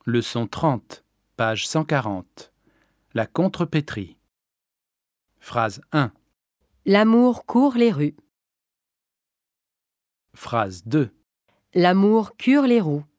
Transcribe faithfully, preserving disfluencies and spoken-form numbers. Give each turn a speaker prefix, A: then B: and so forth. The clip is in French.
A: Leçon trente, page cent quarante. La contrepétrie. Phrase un.
B: L'amour court les rues.
A: Phrase deux.
B: L'amour cure les roues.